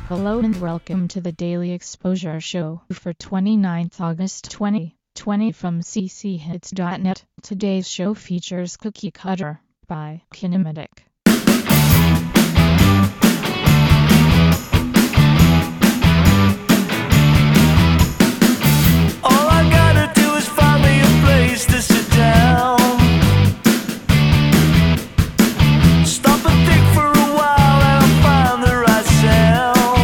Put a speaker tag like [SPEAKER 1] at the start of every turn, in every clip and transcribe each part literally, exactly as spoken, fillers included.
[SPEAKER 1] Hello and welcome to the Daily Exposure Show for twenty-ninth August twenty twenty from c c hits dot net. Today's show features Cookie Cutter by Kinematic.
[SPEAKER 2] All I gotta do is find me a place to sit down. Stop and think for a while and I'll find the right sound.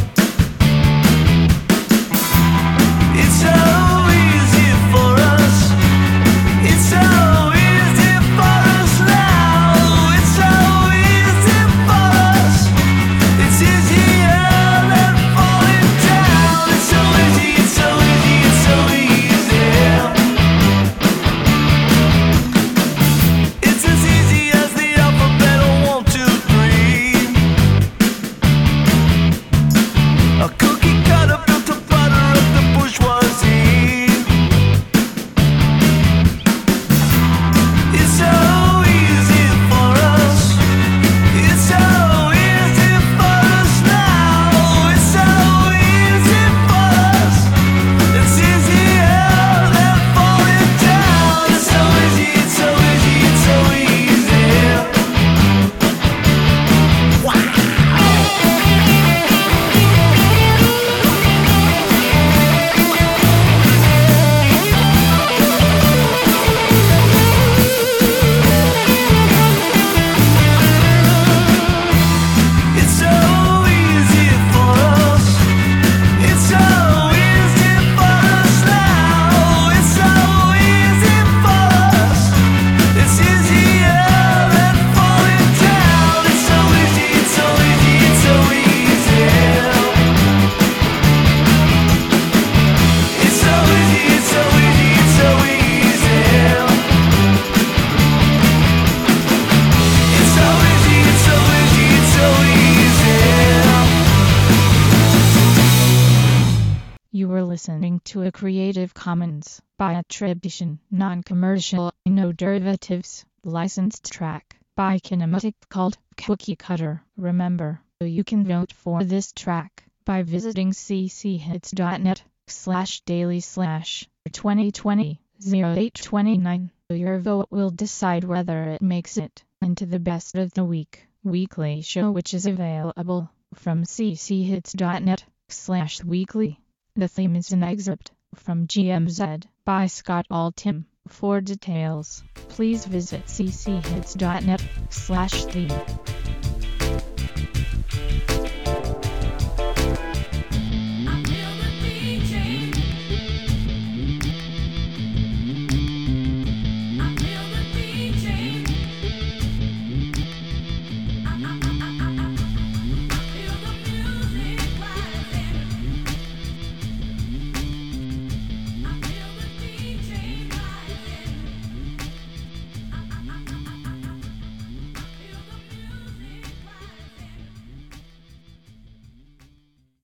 [SPEAKER 2] It's so easy for us. It's so easy for us now. It's so easy for us. It's easier than falling down. It's so easy, it's so easy, it's so easy. It's as easy as the alphabet of one, two, three. A cookie cutter built to butter up the bourgeoisie. It's so easy for us. It's so easy for us now. It's so easy for us. It's easier than falling down. It's so easy, it's so easy, it's so easy. Wow. It's so easy for us. It's so easy for us now. It's so easy for us. It's easier than falling down. It's so easy, it's so easy, it's so easy. It's so easy, it's so easy, it's so easy. It's so easy, it's so easy, it's so easy.
[SPEAKER 1] You were listening to a Creative Commons by attribution, non-commercial, no derivatives, licensed track by Kinematic called Cookie Cutter. Remember, you can vote for this track by visiting c c hits dot net slash daily slash twenty twenty oh eight twenty-nine. Your vote will decide whether it makes it into the best of the week weekly show, which is available from c c hits dot net slash weekly. The theme is an excerpt from G M Z by Scott Altham. For details, please visit c c hits dot net slash theme.